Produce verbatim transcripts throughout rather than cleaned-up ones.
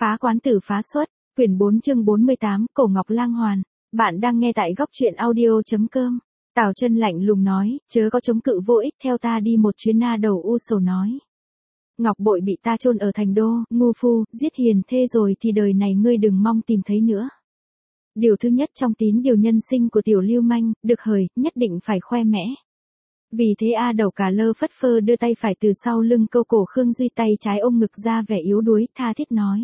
Phá quán tử phá xuất, quyển bốn chương bốn mươi tám, Cổ Ngọc Lang Hoàn. Bạn đang nghe tại góc truyện audio.com. Tào Chân lạnh lùng nói, chớ có chống cự vô ích, theo ta đi một chuyến. Na Đầu u sầu nói. Ngọc bội bị ta chôn ở thành đô, ngu phu, giết hiền thê rồi thì đời này ngươi đừng mong tìm thấy nữa. Điều thứ nhất trong tín điều nhân sinh của tiểu lưu manh, được hời, nhất định phải khoe mẽ. Vì thế A Đầu cà lơ phất phơ đưa tay phải từ sau lưng câu cổ Khương Duy, tay trái ôm ngực ra vẻ yếu đuối, tha thiết nói.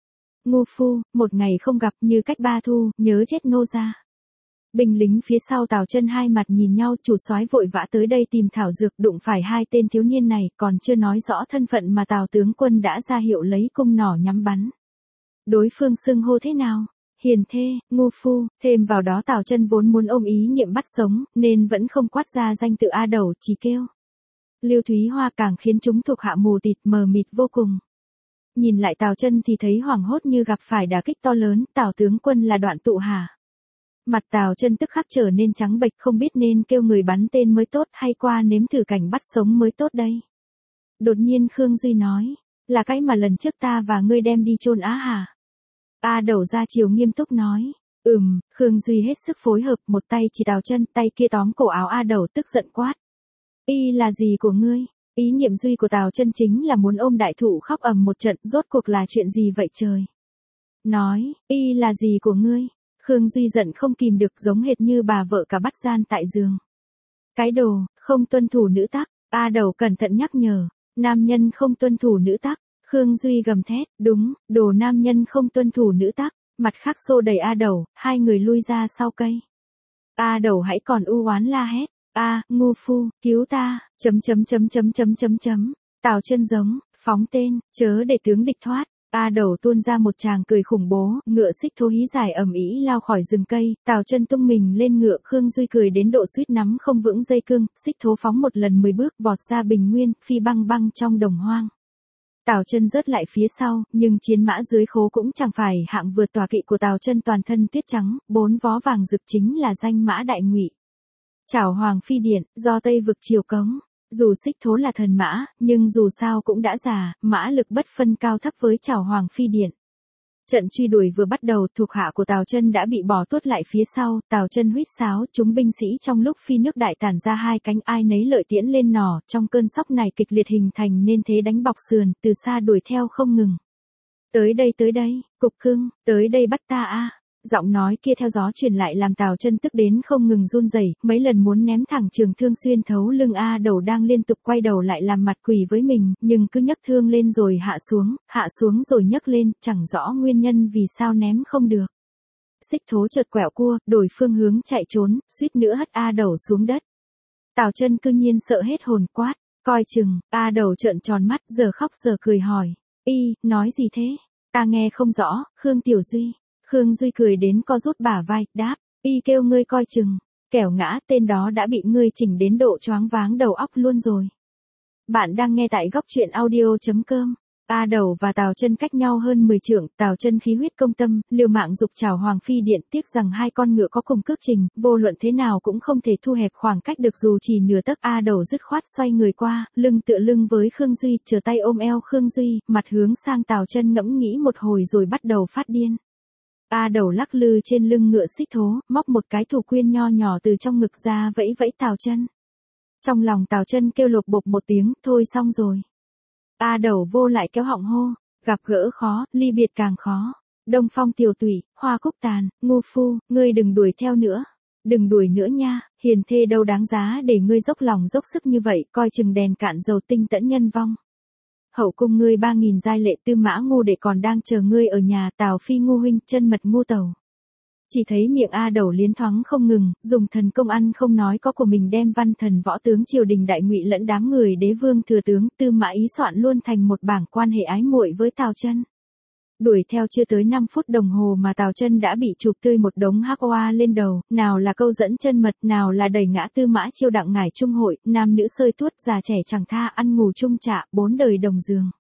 Ngu phu, một ngày không gặp như cách ba thu, nhớ chết nô gia. Binh lính phía sau Tào Chân hai mặt nhìn nhau, chủ soái vội vã tới đây tìm thảo dược, đụng phải hai tên thiếu niên này, còn chưa nói rõ thân phận mà Tào tướng quân đã ra hiệu lấy cung nỏ nhắm bắn. Đối phương xưng hô thế nào? Hiền thê, ngu phu, thêm vào đó Tào Chân vốn muốn ôm ý niệm bắt sống, nên vẫn không quát ra danh tự A Đầu, chỉ kêu Lưu Thúy Hoa, càng khiến chúng thuộc hạ mù tịt mờ mịt vô cùng. Nhìn lại Tào Chân thì thấy hoảng hốt như gặp phải đả kích to lớn, Tào tướng quân là Đoạn Tụ hả? Mặt Tào Chân tức khắc trở nên trắng bệch, không biết nên kêu người bắn tên mới tốt hay qua nếm thử cảnh bắt sống mới tốt đây. Đột nhiên Khương Duy nói, là cái mà lần trước ta và ngươi đem đi chôn á hả? A Đầu ra chiều nghiêm túc nói, ừm. Khương Duy hết sức phối hợp, một tay chỉ Tào Chân, tay kia tóm cổ áo A Đầu, tức giận quát. Y là gì của ngươi? Ý niệm duy của Tào Chân chính là muốn ôm đại thụ khóc ầm một trận, rốt cuộc là chuyện gì vậy trời? Nói, y là gì của ngươi? Khương Duy giận không kìm được, giống hệt như bà vợ cả bắt gian tại giường. Cái đồ, không tuân thủ nữ tắc. A Đầu cẩn thận nhắc nhở, nam nhân không tuân thủ nữ tắc. Khương Duy gầm thét, đúng, đồ nam nhân không tuân thủ nữ tắc. Mặt khác xô đẩy A Đầu, hai người lui ra sau cây. A Đầu hãy còn u oán la hét, a, ngu phu, cứu ta, chấm chấm chấm chấm chấm chấm chấm. Tào Chân giống, phóng tên, chớ để tướng địch thoát. A Đầu tuôn ra một tràng cười khủng bố, ngựa xích thố hí dài ầm ĩ lao khỏi rừng cây, Tào Chân tung mình lên ngựa, Khương Duy cười đến độ suýt nắm không vững dây cương, xích thố phóng một lần mười bước vọt ra bình nguyên, phi băng băng trong đồng hoang. Tào Chân rớt lại phía sau, nhưng chiến mã dưới khố cũng chẳng phải hạng vừa, tọa kỵ của Tào Chân toàn thân tuyết trắng, bốn vó vàng rực chính là danh mã Đại Ngụy. Chảo Hoàng Phi Điện, do Tây vực triều cống. Dù xích thố là thần mã, nhưng dù sao cũng đã già, mã lực bất phân cao thấp với Chảo Hoàng Phi Điện. Trận truy đuổi vừa bắt đầu, thuộc hạ của Tào Chân đã bị bỏ tuốt lại phía sau, Tào Chân huýt sáo, chúng binh sĩ trong lúc phi nước đại tản ra hai cánh, ai nấy lợi tiễn lên nỏ, trong cơn sóc này kịch liệt hình thành nên thế đánh bọc sườn, từ xa đuổi theo không ngừng. Tới đây tới đây, cục cưng, tới đây bắt ta a. Giọng nói kia theo gió truyền lại làm Tào Chân tức đến không ngừng run rẩy, mấy lần muốn ném thẳng trường thương xuyên thấu lưng A Đầu đang liên tục quay đầu lại làm mặt quỷ với mình, nhưng cứ nhấc thương lên rồi hạ xuống, hạ xuống rồi nhấc lên, chẳng rõ nguyên nhân vì sao ném không được. Xích thố chợt quẹo cua, đổi phương hướng chạy trốn, suýt nữa hất A Đầu xuống đất. Tào Chân cư nhiên sợ hết hồn, quát, coi chừng. A Đầu trợn tròn mắt, giờ khóc giờ cười hỏi, y, nói gì thế? Ta nghe không rõ. Khương Tiểu Duy. Khương Duy cười đến co rút bả vai, đáp, y kêu ngươi coi chừng, kẻo ngã, tên đó đã bị ngươi chỉnh đến độ choáng váng đầu óc luôn rồi. Bạn đang nghe tại góc truyện audio.com. A Đầu và Tào Chân cách nhau hơn mười trượng, Tào Chân khí huyết công tâm, liều mạng dục Chảo Hoàng Phi Điện, tiếc rằng hai con ngựa có cùng cước trình, vô luận thế nào cũng không thể thu hẹp khoảng cách được dù chỉ nửa tấc. A Đầu dứt khoát xoay người qua, lưng tựa lưng với Khương Duy, chờ tay ôm eo Khương Duy, mặt hướng sang Tào Chân ngẫm nghĩ một hồi rồi bắt đầu phát điên. A Đầu lắc lư trên lưng ngựa xích thố, móc một cái thủ quyên nho nhỏ từ trong ngực ra vẫy vẫy Tào Chân. Trong lòng Tào Chân kêu lộp bộp một tiếng, thôi xong rồi. A Đầu vô lại kéo họng hô, gặp gỡ khó, ly biệt càng khó. Đông phong tiểu tủy, hoa cúc tàn, ngu phu, ngươi đừng đuổi theo nữa. Đừng đuổi nữa nha, hiền thê đâu đáng giá để ngươi dốc lòng dốc sức như vậy, coi chừng đèn cạn dầu tinh tẫn nhân vong. Hậu cung ngươi ba nghìn giai lệ tư mã ngu đệ còn đang chờ ngươi ở nhà, Tào phi ngu huynh, chân mật ngu tẩu. Chỉ thấy miệng A Đầu liến thoáng không ngừng, dùng thần công ăn không nói có của mình đem văn thần võ tướng triều đình Đại Ngụy lẫn đám người đế vương thừa tướng Tư Mã Ý soạn luôn thành một bảng quan hệ ái muội với Tào Chân. Đuổi theo chưa tới năm phút đồng hồ mà Tào Chân đã bị chụp tươi một đống hắc oa lên đầu, nào là câu dẫn chân mật, nào là đẩy ngã Tư Mã Chiêu đặng ngải trung hội, nam nữ sơi tuốt, già trẻ chẳng tha, ăn ngủ chung trạ, bốn đời đồng giường.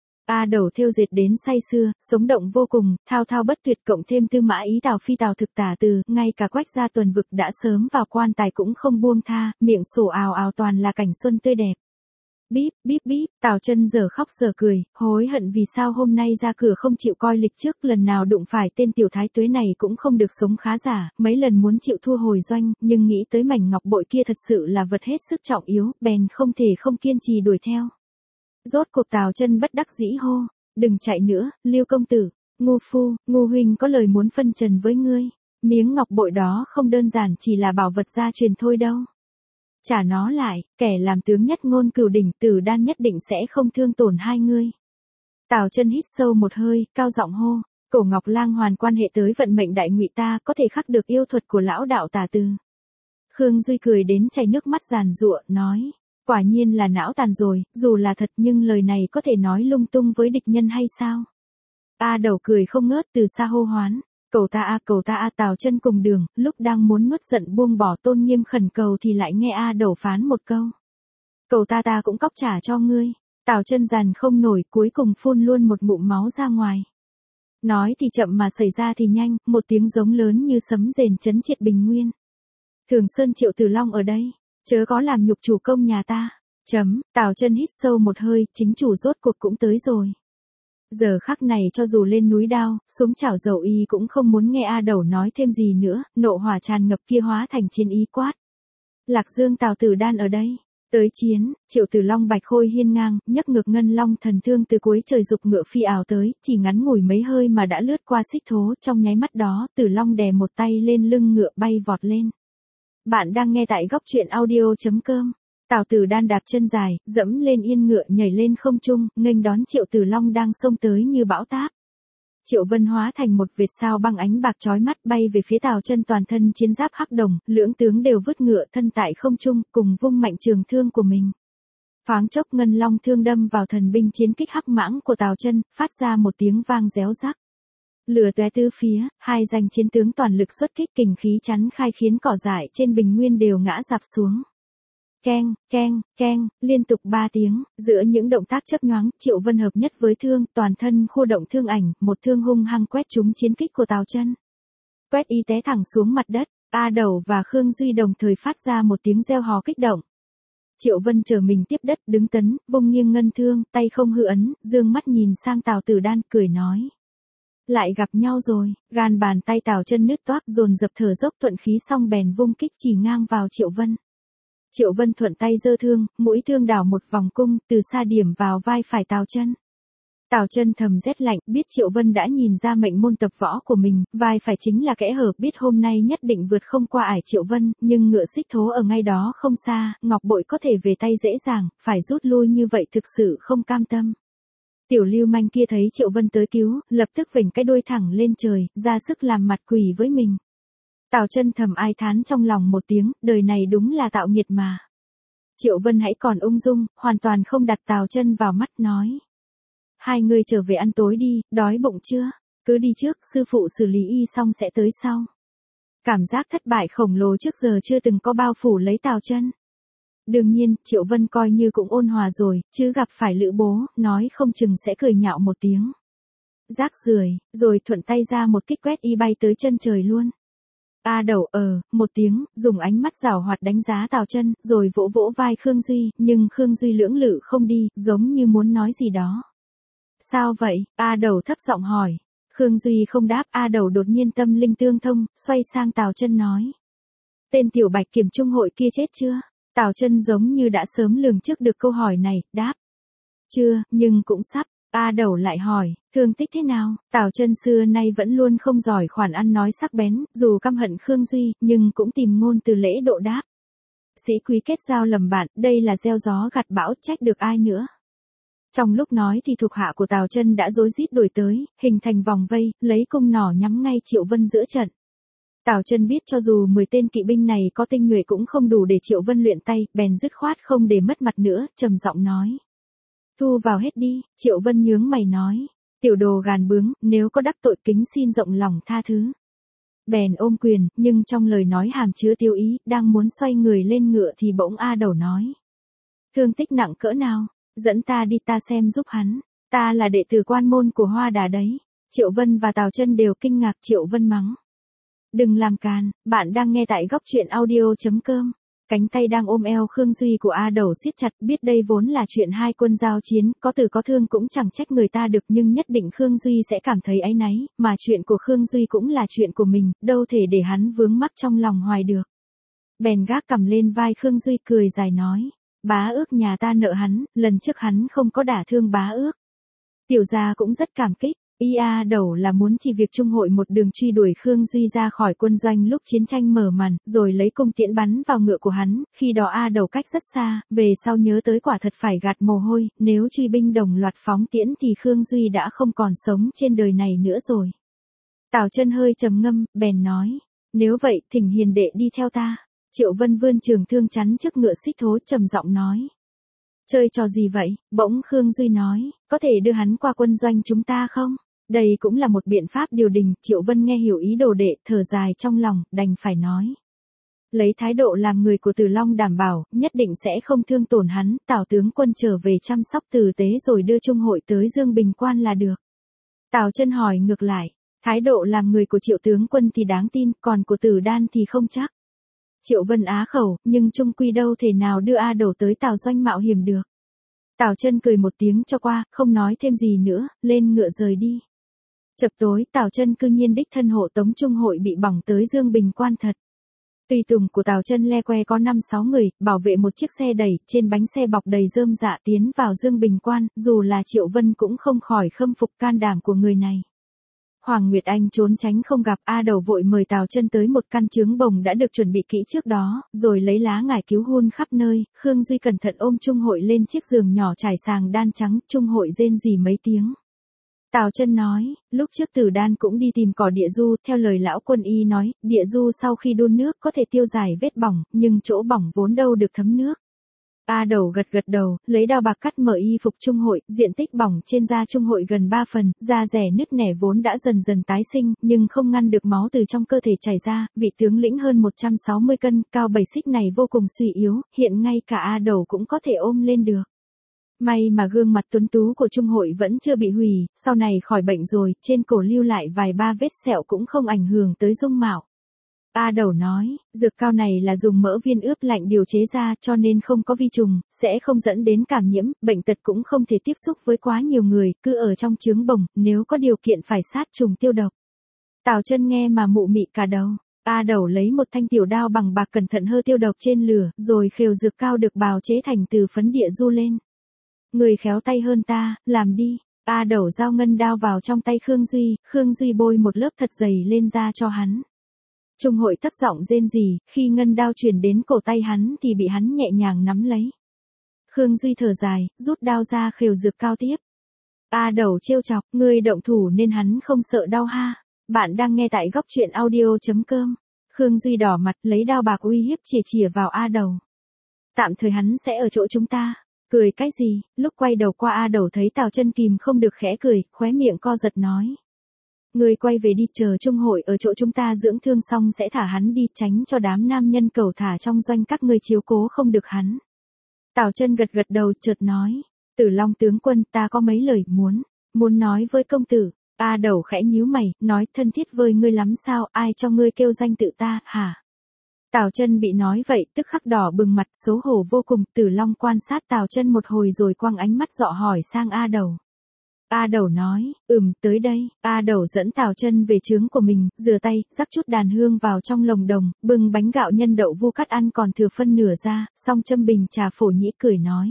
A Đầu thêu dệt đến say sưa, sống động vô cùng, thao thao bất tuyệt, cộng thêm Tư Mã Ý Tào phi Tào thực tả từ, ngay cả Quách gia Tuần Vực đã sớm vào quan tài cũng không buông tha, miệng sổ ào ào toàn là cảnh xuân tươi đẹp. Bíp, bíp bíp, Tào Chân giờ khóc giờ cười, hối hận vì sao hôm nay ra cửa không chịu coi lịch trước, lần nào đụng phải tên tiểu thái tuế này cũng không được sống khá giả, mấy lần muốn chịu thua hồi doanh, nhưng nghĩ tới mảnh ngọc bội kia thật sự là vật hết sức trọng yếu, bèn không thể không kiên trì đuổi theo. Rốt cuộc Tào Chân bất đắc dĩ hô, đừng chạy nữa, Lưu công tử, ngu phu, ngu huynh có lời muốn phân trần với ngươi, miếng ngọc bội đó không đơn giản chỉ là bảo vật gia truyền thôi đâu. Trả nó lại, kẻ làm tướng nhất ngôn cửu đỉnh Tử Đan nhất định sẽ không thương tổn hai ngươi. Tào Chân hít sâu một hơi, cao giọng hô, Cổ Ngọc Lang Hoàn quan hệ tới vận mệnh đại ngụy ta có thể khắc được yêu thuật của lão đạo tà từ. Khương Duy cười đến chảy nước mắt giàn giụa, nói, quả nhiên là não tàn rồi, dù là thật nhưng lời này có thể nói lung tung với địch nhân hay sao? A Đầu cười không ngớt từ xa hô hoán. Cầu ta a cầu ta a Tào Chân cùng đường, lúc đang muốn nuốt giận buông bỏ tôn nghiêm khẩn cầu thì lại nghe A Đầu phán một câu. Cầu ta ta cũng cóc trả cho ngươi. Tào Chân dằn không nổi, cuối cùng phun luôn một ngụm máu ra ngoài. Nói thì chậm mà xảy ra thì nhanh, một tiếng giống lớn như sấm rền chấn triệt bình nguyên. Thường Sơn Triệu Tử Long ở đây, chớ có làm nhục chủ công nhà ta. Chấm, Tào Chân hít sâu một hơi, chính chủ rốt cuộc cũng tới rồi. Giờ khắc này cho dù lên núi đao, xuống chảo dầu y cũng không muốn nghe A Đầu nói thêm gì nữa, nộ hỏa tràn ngập kia hóa thành chiến ý quát. Lạc Dương Tào Tử Đan ở đây, tới chiến, Triệu Tử Long bạch khôi hiên ngang, nhấc ngược ngân long thần thương từ cuối trời dục ngựa phi ảo tới, chỉ ngắn ngủi mấy hơi mà đã lướt qua xích thố, trong nháy mắt đó, Tử Long đè một tay lên lưng ngựa bay vọt lên. Bạn đang nghe tại góc truyện audio chấm com. Tào Tử Đan đạp chân dài, dẫm lên yên ngựa nhảy lên không trung, nghênh đón Triệu Tử Long đang xông tới như bão táp. Triệu Vân hóa thành một vệt sao băng ánh bạc chói mắt bay về phía Tào Chân, toàn thân chiến giáp hắc đồng, lưỡng tướng đều vứt ngựa thân tại không trung, cùng vung mạnh trường thương của mình. Thoáng chốc ngân long thương đâm vào thần binh chiến kích hắc mãng của Tào Chân, phát ra một tiếng vang réo rắc. Lửa tóe tứ phía, hai danh chiến tướng toàn lực xuất kích, kình khí chắn khai khiến cỏ dại trên bình nguyên đều ngã rạp xuống. Keng, keng, keng, liên tục ba tiếng, giữa những động tác chớp nhoáng, Triệu Vân hợp nhất với thương, toàn thân khu động thương ảnh, một thương hung hăng quét trúng chiến kích của Tào Chân. Quét y té thẳng xuống mặt đất, A Đầu và Khương Duy đồng thời phát ra một tiếng reo hò kích động. Triệu Vân chờ mình tiếp đất, đứng tấn, vung nghiêng ngân thương, tay không hư ấn, dương mắt nhìn sang Tào Tử Đan, cười nói. Lại gặp nhau rồi, gan bàn tay Tào Chân nứt toác, dồn dập thở dốc thuận khí xong bèn vung kích chỉ ngang vào Triệu Vân. Triệu Vân thuận tay giơ thương, mũi thương đảo một vòng cung, từ xa điểm vào vai phải Tào Chân. Tào Chân thầm rét lạnh, biết Triệu Vân đã nhìn ra mệnh môn tập võ của mình, vai phải chính là kẽ hở, biết hôm nay nhất định vượt không qua ải Triệu Vân, nhưng ngựa xích thố ở ngay đó không xa, ngọc bội có thể về tay dễ dàng, phải rút lui như vậy thực sự không cam tâm. Tiểu lưu manh kia thấy Triệu Vân tới cứu, lập tức vểnh cái đuôi thẳng lên trời, ra sức làm mặt quỷ với mình. Tào Chân thầm ai thán trong lòng một tiếng, đời này đúng là tạo nghiệt mà. Triệu Vân hãy còn ung dung, hoàn toàn không đặt Tào Chân vào mắt, nói. Hai người trở về ăn tối đi, đói bụng chưa? Cứ đi trước, sư phụ xử lý y xong sẽ tới sau. Cảm giác thất bại khổng lồ trước giờ chưa từng có bao phủ lấy Tào Chân. Đương nhiên, Triệu Vân coi như cũng ôn hòa rồi, chứ gặp phải Lữ Bố, nói không chừng sẽ cười nhạo một tiếng. Rác rưởi, rồi thuận tay ra một kích quét y bay tới chân trời luôn. A Đầu ờ, một tiếng, dùng ánh mắt giảo hoạt đánh giá Tào Chân, rồi vỗ vỗ vai Khương Duy, nhưng Khương Duy lưỡng lự không đi, giống như muốn nói gì đó. Sao vậy? A Đầu thấp giọng hỏi. Khương Duy không đáp, A Đầu đột nhiên tâm linh tương thông, xoay sang Tào Chân nói. Tên tiểu bạch kiểm trung hội kia chết chưa? Tào Chân giống như đã sớm lường trước được câu hỏi này, đáp. Chưa, nhưng cũng sắp. A Đầu lại hỏi, thương tích thế nào? Tào Chân xưa nay vẫn luôn không giỏi khoản ăn nói sắc bén, dù căm hận Khương Duy, nhưng cũng tìm ngôn từ lễ độ đáp. Sĩ quý kết giao lầm bạn, đây là gieo gió gặt bão, trách được ai nữa? Trong lúc nói thì thuộc hạ của Tào Chân đã rối rít đuổi tới, hình thành vòng vây, lấy cung nỏ nhắm ngay Triệu Vân giữa trận. Tào Chân biết cho dù mười tên kỵ binh này có tinh nhuệ cũng không đủ để Triệu Vân luyện tay, bèn dứt khoát không để mất mặt nữa, trầm giọng nói. Thu vào hết đi, Triệu Vân nhướng mày nói. Tiểu đồ gàn bướng, nếu có đắc tội kính xin rộng lòng tha thứ. Bèn ôm quyền, nhưng trong lời nói hàm chứa tiêu ý, đang muốn xoay người lên ngựa thì bỗng A Đầu nói. Thương tích nặng cỡ nào, dẫn ta đi ta xem giúp hắn, ta là đệ tử quan môn của Hoa Đà đấy. Triệu Vân và Tào Chân đều kinh ngạc. Triệu Vân mắng. Đừng làm càn, bạn đang nghe tại góc truyện audio chấm com. cánh tay đang ôm eo Khương Duy của A Đẩu siết chặt, biết đây vốn là chuyện hai quân giao chiến, có từ có thương cũng chẳng trách người ta được, nhưng nhất định Khương Duy sẽ cảm thấy áy náy, mà chuyện của Khương Duy cũng là chuyện của mình, đâu thể để hắn vướng mắc trong lòng hoài được. Bèn gác cầm lên vai Khương Duy cười dài nói, bá ước nhà ta nợ hắn, lần trước hắn không có đả thương bá ước. Tiểu gia cũng rất cảm kích. Y A Đẩu là muốn chỉ việc Trung hội một đường truy đuổi Khương Duy ra khỏi quân doanh lúc chiến tranh mở màn, rồi lấy cung tiễn bắn vào ngựa của hắn, khi đó A Đẩu cách rất xa, về sau nhớ tới quả thật phải gạt mồ hôi, nếu truy binh đồng loạt phóng tiễn thì Khương Duy đã không còn sống trên đời này nữa rồi. Tào Chân hơi trầm ngâm, bèn nói, nếu vậy thỉnh hiền đệ đi theo ta. Triệu Vân vươn trường thương chắn trước ngựa xích thố trầm giọng nói. Chơi trò gì vậy? Bỗng Khương Duy nói, có thể đưa hắn qua quân doanh chúng ta không? Đây cũng là một biện pháp điều đình, Triệu Vân nghe hiểu ý đồ đệ, thở dài trong lòng, đành phải nói. Lấy thái độ làm người của Từ Long đảm bảo, nhất định sẽ không thương tổn hắn, Tào tướng quân trở về chăm sóc tử tế rồi đưa Trung hội tới Dương Bình Quan là được. Tào Chân hỏi ngược lại, thái độ làm người của Triệu tướng quân thì đáng tin, còn của Tử Đan thì không chắc. Triệu Vân á khẩu, nhưng trung quy đâu thể nào đưa A Đẩu tới Tào doanh mạo hiểm được. Tào Chân cười một tiếng cho qua, không nói thêm gì nữa, lên ngựa rời đi. Chập tối, Tào Chân cư nhiên đích thân hộ tống Trung hội bị bỏng tới Dương Bình Quan thật. Tùy tùng của Tào Chân le que có năm sáu người, bảo vệ một chiếc xe đẩy, trên bánh xe bọc đầy rơm dạ tiến vào Dương Bình Quan, dù là Triệu Vân cũng không khỏi khâm phục can đảm của người này. Hoàng Nguyệt Anh trốn tránh không gặp, A Đẩu vội mời Tào Chân tới một căn trướng bồng đã được chuẩn bị kỹ trước đó, rồi lấy lá ngải cứu hun khắp nơi, Khương Duy cẩn thận ôm Trung hội lên chiếc giường nhỏ trải sàng đan trắng, Trung hội rên rỉ mấy tiếng. Tào Chân nói, lúc trước Tử Đan cũng đi tìm cỏ địa du, theo lời lão quân y nói, địa du sau khi đun nước có thể tiêu giải vết bỏng, nhưng chỗ bỏng vốn đâu được thấm nước. A Đẩu gật gật đầu, lấy dao bạc cắt mở y phục Trung hội, diện tích bỏng trên da Trung hội gần ba phần, da rẻ nứt nẻ vốn đã dần dần tái sinh, nhưng không ngăn được máu từ trong cơ thể chảy ra, vị tướng lĩnh hơn một trăm sáu mươi cân, cao bảy xích này vô cùng suy yếu, hiện ngay cả A Đẩu cũng có thể ôm lên được. May mà gương mặt tuấn tú của Trung hội vẫn chưa bị hủy, sau này khỏi bệnh rồi, trên cổ lưu lại vài ba vết sẹo cũng không ảnh hưởng tới dung mạo. A Đẩu nói, dược cao này là dùng mỡ viên ướp lạnh điều chế ra cho nên không có vi trùng, sẽ không dẫn đến cảm nhiễm, bệnh tật cũng không thể tiếp xúc với quá nhiều người, cứ ở trong trướng bồng, nếu có điều kiện phải sát trùng tiêu độc. Tào Chân nghe mà mụ mị cả đầu. A Đẩu lấy một thanh tiểu đao bằng bạc cẩn thận hơ tiêu độc trên lửa, rồi khều dược cao được bào chế thành từ phấn địa du lên. Người khéo tay hơn ta, làm đi. A Đẩu giao ngân đao vào trong tay Khương Duy, Khương Duy bôi một lớp thật dày lên da cho hắn. Trung hội thấp giọng rên rỉ, khi ngân đao truyền đến cổ tay hắn thì bị hắn nhẹ nhàng nắm lấy. Khương Duy thở dài, rút đao ra khều dược cao tiếp. A Đẩu trêu chọc, ngươi động thủ nên hắn không sợ đau ha. Bạn đang nghe tại góc truyện audio chấm com. Khương Duy đỏ mặt lấy đao bạc uy hiếp chìa chìa vào A Đẩu. Tạm thời hắn sẽ ở chỗ chúng ta. Cười cái gì, lúc quay đầu qua A Đẩu thấy Tào Chân kìm không được khẽ cười, khóe miệng co giật nói. Người quay về đi, chờ Trung hội ở chỗ chúng ta dưỡng thương xong sẽ thả hắn đi, tránh cho đám nam nhân cẩu thả trong doanh các ngươi chiếu cố không được hắn. Tào Chân gật gật đầu chợt nói, Tử Long tướng quân ta có mấy lời muốn, muốn nói với công tử. A Đẩu khẽ nhíu mày, nói thân thiết với ngươi lắm sao, ai cho ngươi kêu danh tự ta, hả? Tào Chân bị nói vậy, tức khắc đỏ bừng mặt, xấu hổ vô cùng, Tử Long quan sát Tào Chân một hồi rồi quăng ánh mắt dọ hỏi sang A Đẩu. A Đẩu nói, ừm, tới đây. A Đẩu dẫn Tào Chân về trướng của mình, rửa tay, rắc chút đàn hương vào trong lồng đồng, bưng bánh gạo nhân đậu vu cắt ăn còn thừa phân nửa ra, xong châm bình trà phổ nhĩ cười nói.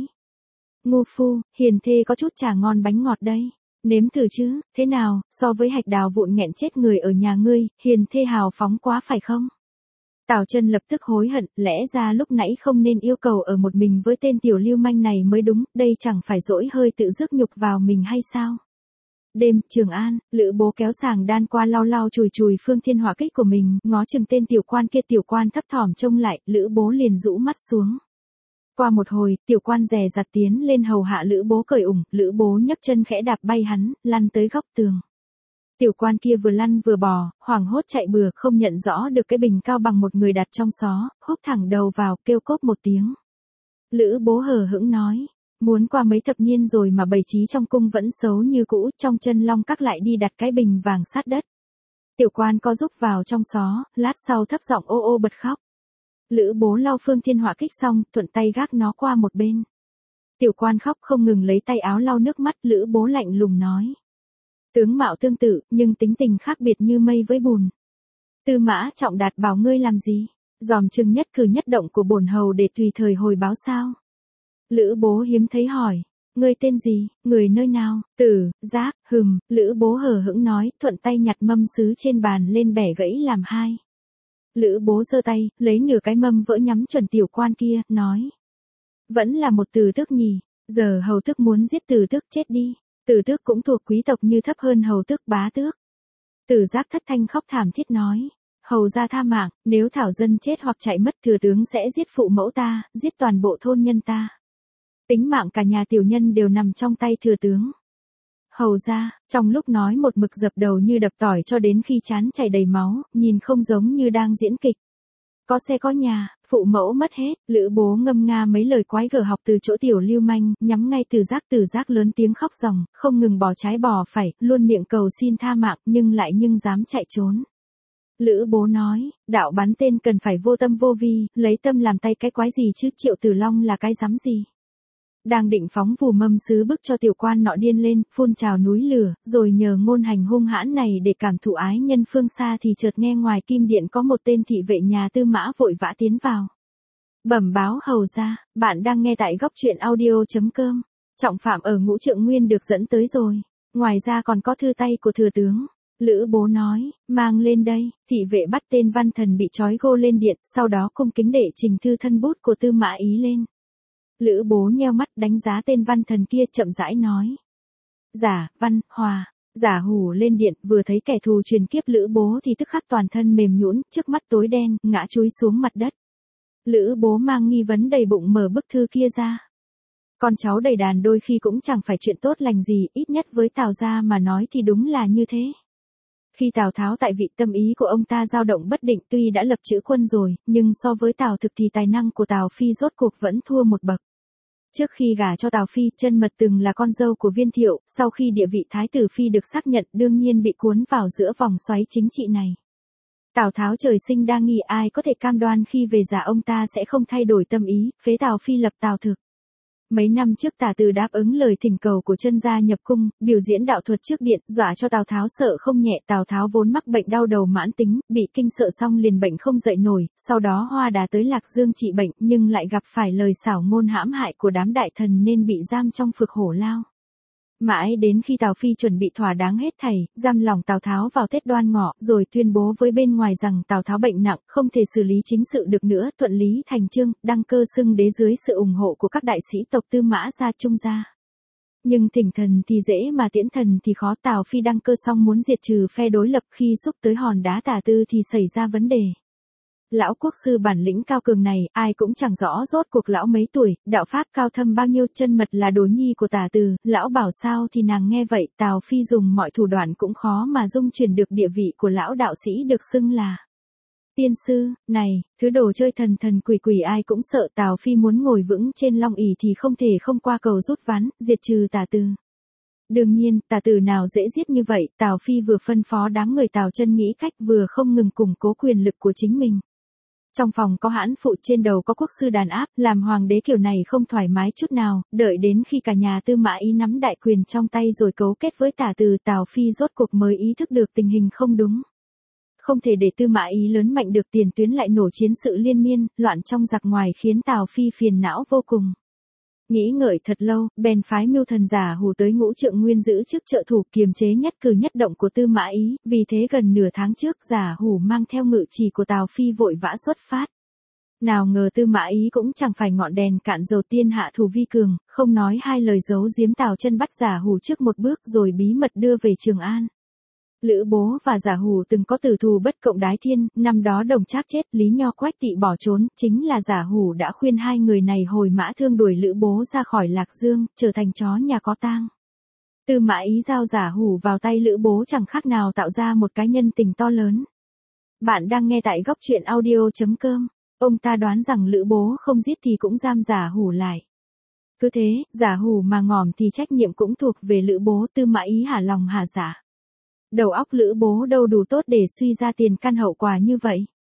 Ngu phu, hiền thê có chút trà ngon bánh ngọt đây. Nếm thử chứ, thế nào, so với hạch đào vụn nghẹn chết người ở nhà ngươi, hiền thê hào phóng quá phải không? Tào Chân lập tức hối hận, lẽ ra lúc nãy không nên yêu cầu ở một mình với tên tiểu lưu manh này mới đúng, đây chẳng phải dỗi hơi tự rước nhục vào mình hay sao? Đêm, Trường An, Lữ Bố kéo sàng đan qua lau lau chùi chùi phương thiên hỏa kích của mình, ngó chừng tên tiểu quan kia, tiểu quan thấp thỏm trông lại, Lữ Bố liền rũ mắt xuống. Qua một hồi, tiểu quan dè dặt tiến lên hầu hạ Lữ Bố cởi ủng, Lữ Bố nhấc chân khẽ đạp bay hắn, lăn tới góc tường. Tiểu quan kia vừa lăn vừa bò, hoảng hốt chạy bừa, không nhận rõ được cái bình cao bằng một người đặt trong xó, húc thẳng đầu vào, kêu cốp một tiếng. Lữ Bố hờ hững nói, muốn qua mấy thập niên rồi mà bày trí trong cung vẫn xấu như cũ, trong chân long các lại đi đặt cái bình vàng sát đất. Tiểu quan co rúc vào trong xó, lát sau thấp giọng ô ô bật khóc. Lữ Bố lau Phương Thiên Họa kích xong, thuận tay gác nó qua một bên. Tiểu quan khóc không ngừng lấy tay áo lau nước mắt, Lữ Bố lạnh lùng nói. Tướng mạo tương tự, nhưng tính tình khác biệt như mây với bùn. Tư Mã Trọng Đạt bảo ngươi làm gì? Dòm chừng nhất cử nhất động của bổn hầu để tùy thời hồi báo sao? Lữ Bố hiếm thấy hỏi. Ngươi tên gì, người nơi nào? Tử, Giác, hừm, Lữ Bố hờ hững nói, thuận tay nhặt mâm sứ trên bàn lên bẻ gãy làm hai. Lữ Bố giơ tay, lấy nửa cái mâm vỡ nhắm chuẩn tiểu quan kia, nói. Vẫn là một Từ Tước nhỉ, giờ hầu tước muốn giết Từ Tước chết đi. Từ Tước cũng thuộc quý tộc như thấp hơn hầu tước bá tước. Tử Giác thất thanh khóc thảm thiết nói. Hầu ra tha mạng, nếu thảo dân chết hoặc chạy mất thừa tướng sẽ giết phụ mẫu ta, giết toàn bộ thôn nhân ta. Tính mạng cả nhà tiểu nhân đều nằm trong tay thừa tướng. Hầu ra, trong lúc nói một mực dập đầu như đập tỏi cho đến khi trán chảy đầy máu, nhìn không giống như đang diễn kịch. Có xe có nhà, phụ mẫu mất hết, Lữ Bố ngâm nga mấy lời quái gở học từ chỗ tiểu lưu manh, nhắm ngay Từ Giác. Từ Giác lớn tiếng khóc ròng, không ngừng bỏ trái bỏ phải, luôn miệng cầu xin tha mạng, nhưng lại nhưng dám chạy trốn. Lữ Bố nói, đạo bắn tên cần phải vô tâm vô vi, lấy tâm làm tay cái quái gì chứ, Triệu Tử Long là cái dám gì. Đang định phóng vù mâm sứ bức cho tiểu quan nọ điên lên, phun trào núi lửa, rồi nhờ ngôn hành hung hãn này để cảm thụ ái nhân phương xa thì chợt nghe ngoài kim điện có một tên thị vệ nhà Tư Mã vội vã tiến vào. Bẩm báo hầu ra, bạn đang nghe tại góc truyện audio chấm com. Trọng phạm ở Ngũ Trượng Nguyên được dẫn tới rồi. Ngoài ra còn có thư tay của thừa tướng. Lữ Bố nói, mang lên đây. Thị vệ bắt tên văn thần bị trói gô lên điện, sau đó cung kính để trình thư thân bút của Tư Mã Ý lên. Lữ Bố nheo mắt đánh giá tên văn thần kia, chậm rãi nói. Giả, Văn, Hòa. Giả Hủ lên điện, vừa thấy kẻ thù truyền kiếp Lữ Bố thì tức khắc toàn thân mềm nhũn, trước mắt tối đen, ngã chúi xuống mặt đất. Lữ Bố mang nghi vấn đầy bụng mở bức thư kia ra. Con cháu đầy đàn đôi khi cũng chẳng phải chuyện tốt lành gì, ít nhất với Tào gia mà nói thì đúng là như thế. Khi Tào Tháo tại vị, tâm ý của ông ta dao động bất định, tuy đã lập chữ quân rồi, nhưng so với Tào Thực thì tài năng của Tào Phi rốt cuộc vẫn thua một bậc. Trước khi gả cho Tào Phi, Chân Mật từng là con dâu của Viên Thiệu, sau khi địa vị Thái tử Phi được xác nhận đương nhiên bị cuốn vào giữa vòng xoáy chính trị này. Tào Tháo trời sinh đa nghi, ai có thể cam đoan khi về già ông ta sẽ không thay đổi tâm ý, phế Tào Phi lập Tào Thực. Mấy năm trước Tả Từ đáp ứng lời thỉnh cầu của Chân gia nhập cung, biểu diễn đạo thuật trước điện, dọa cho Tào Tháo sợ không nhẹ. Tào Tháo vốn mắc bệnh đau đầu mãn tính, bị kinh sợ xong liền bệnh không dậy nổi, sau đó Hoa Đà tới Lạc Dương trị bệnh, nhưng lại gặp phải lời xảo ngôn hãm hại của đám đại thần nên bị giam trong Phược Hổ Lao. Mãi đến khi Tào Phi chuẩn bị thỏa đáng hết thảy, giam lỏng Tào Tháo vào Tết Đoan Ngọ, rồi tuyên bố với bên ngoài rằng Tào Tháo bệnh nặng, không thể xử lý chính sự được nữa, thuận lý thành chương, đăng cơ xưng đế dưới sự ủng hộ của các đại sĩ tộc Tư Mã gia Trung gia. Nhưng thỉnh thần thì dễ mà tiễn thần thì khó. Tào Phi đăng cơ xong muốn diệt trừ phe đối lập, khi xúc tới hòn đá Tả Tư thì xảy ra vấn đề. Lão quốc sư bản lĩnh cao cường này, ai cũng chẳng rõ rốt cuộc lão mấy tuổi, đạo pháp cao thâm bao nhiêu. Chân Mật là đồ nhi của Tả Từ, lão bảo sao thì nàng nghe vậy. Tào Phi dùng mọi thủ đoạn cũng khó mà dung chuyển được địa vị của lão đạo sĩ được xưng là tiên sư. Này, thứ đồ chơi thần thần quỷ quỷ ai cũng sợ. Tào Phi muốn ngồi vững trên long ỷ thì không thể không qua cầu rút ván, diệt trừ Tả Từ. Đương nhiên, Tả Từ nào dễ giết như vậy. Tào Phi vừa phân phó đám người Tào Chân nghĩ cách, vừa không ngừng củng cố quyền lực của chính mình. Trong phòng có hãn phụ, trên đầu có quốc sư đàn áp, làm hoàng đế kiểu này không thoải mái chút nào. Đợi đến khi cả nhà Tư Mã Ý nắm đại quyền trong tay rồi cấu kết với Tả Từ, Tào Phi rốt cuộc mới ý thức được tình hình không đúng. Không thể để Tư Mã Ý lớn mạnh được, tiền tuyến lại nổ chiến sự liên miên, loạn trong giặc ngoài khiến Tào Phi phiền não vô cùng. Nghĩ ngợi thật lâu, bèn phái mưu thần Giả Hủ tới Ngũ Trượng Nguyên giữ chức trợ thủ, kiềm chế nhất cử nhất động của Tư Mã Ý. Vì thế gần nửa tháng trước, Giả Hủ mang theo ngự chỉ của Tào Phi vội vã xuất phát. Nào ngờ Tư Mã Ý cũng chẳng phải ngọn đèn cạn dầu, tiên hạ thủ vi cường, không nói hai lời giấu giếm Tào Chân bắt Giả Hủ trước một bước rồi bí mật đưa về Trường An. Lữ Bố và Giả Hủ từng có tử thù bất cộng đái thiên, năm đó Đồng Trác chết, Lý Nho Quách Tị bỏ trốn, chính là Giả Hủ đã khuyên hai người này hồi mã thương đuổi Lữ Bố ra khỏi Lạc Dương, trở thành chó nhà có tang. Tư Mã Ý giao Giả Hủ vào tay Lữ Bố chẳng khác nào tạo ra một cái nhân tình to lớn. Bạn đang nghe tại góc truyện audio chấm com. Ông ta đoán rằng Lữ Bố không giết thì cũng giam Giả Hủ lại. Cứ thế, Giả Hủ mà ngỏm thì trách nhiệm cũng thuộc về Lữ Bố. Tư Mã Ý hả lòng hả dạ. Đầu óc Lữ Bố đâu đủ tốt để suy ra tiền căn hậu quả như vậy.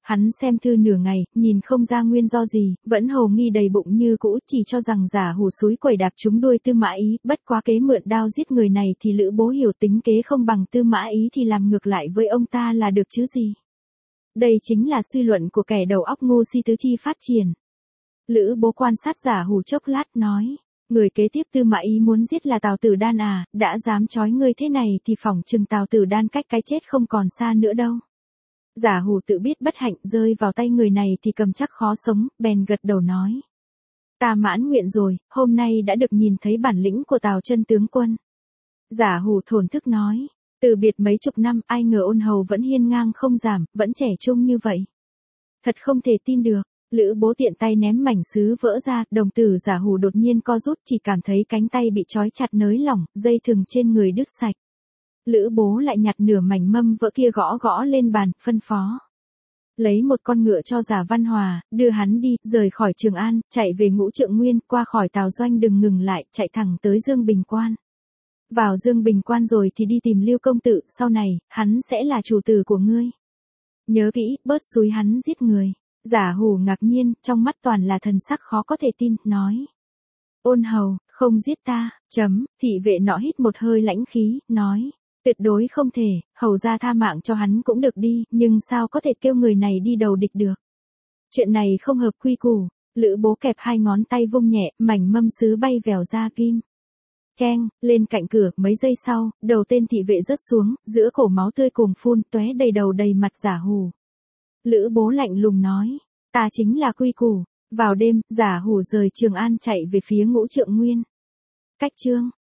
Hắn xem thư nửa ngày, nhìn không ra nguyên do gì, vẫn hồ nghi đầy bụng như cũ, chỉ cho rằng giả hủ xúi quẩy đạp trúng đuôi Tư Mã Ý, bất quá kế mượn đao giết người này thì Lữ Bố hiểu tính kế không bằng Tư Mã Ý thì làm ngược lại với ông ta là được chứ gì. Đây chính là suy luận của kẻ đầu óc ngu si tứ chi phát triển. Lữ Bố quan sát giả hủ chốc lát nói, người kế tiếp Tư Mã Ý muốn giết là Tào Tử Đan à, đã dám trói ngươi thế này thì phỏng chừng Tào Tử Đan cách cái chết không còn xa nữa đâu. Giả hủ tự biết bất hạnh rơi vào tay người này thì cầm chắc khó sống, bèn gật đầu nói. Ta mãn nguyện rồi, hôm nay đã được nhìn thấy bản lĩnh của Tào chân tướng quân. Giả hủ thổn thức nói, từ biệt mấy chục năm ai ngờ Ôn Hầu vẫn hiên ngang không giảm, vẫn trẻ trung như vậy. Thật không thể tin được. Lữ Bố tiện tay ném mảnh sứ vỡ ra, đồng tử giả hủ đột nhiên co rút, chỉ cảm thấy cánh tay bị trói chặt nới lỏng, dây thừng trên người đứt sạch. Lữ Bố lại nhặt nửa mảnh mâm vỡ kia gõ gõ lên bàn, phân phó. Lấy một con ngựa cho Giả Văn Hòa, đưa hắn đi, rời khỏi Trường An, chạy về Ngũ Trượng Nguyên, qua khỏi Tào Doanh đừng ngừng lại, chạy thẳng tới Dương Bình Quan. Vào Dương Bình Quan rồi thì đi tìm Lưu công tử, sau này, hắn sẽ là chủ tử của ngươi. Nhớ kỹ, bớt xúi hắn giết người. Giả hủ ngạc nhiên, trong mắt toàn là thần sắc khó có thể tin, nói. Ôn Hầu, không giết ta, chấm, thị vệ nọ hít một hơi lãnh khí, nói. Tuyệt đối không thể, hầu ra tha mạng cho hắn cũng được đi, nhưng sao có thể kêu người này đi đầu địch được. Chuyện này không hợp quy củ. Lữ Bố kẹp hai ngón tay vung nhẹ, mảnh mâm sứ bay vèo ra kim. Keng, lên cạnh cửa, mấy giây sau, đầu tên thị vệ rớt xuống, giữa cổ máu tươi cùng phun, tóe đầy đầu đầy mặt giả hủ. Lữ Bố lạnh lùng nói, ta chính là quy củ. Vào đêm, giả hủ rời Trường An chạy về phía Ngũ Trượng Nguyên. Cách chương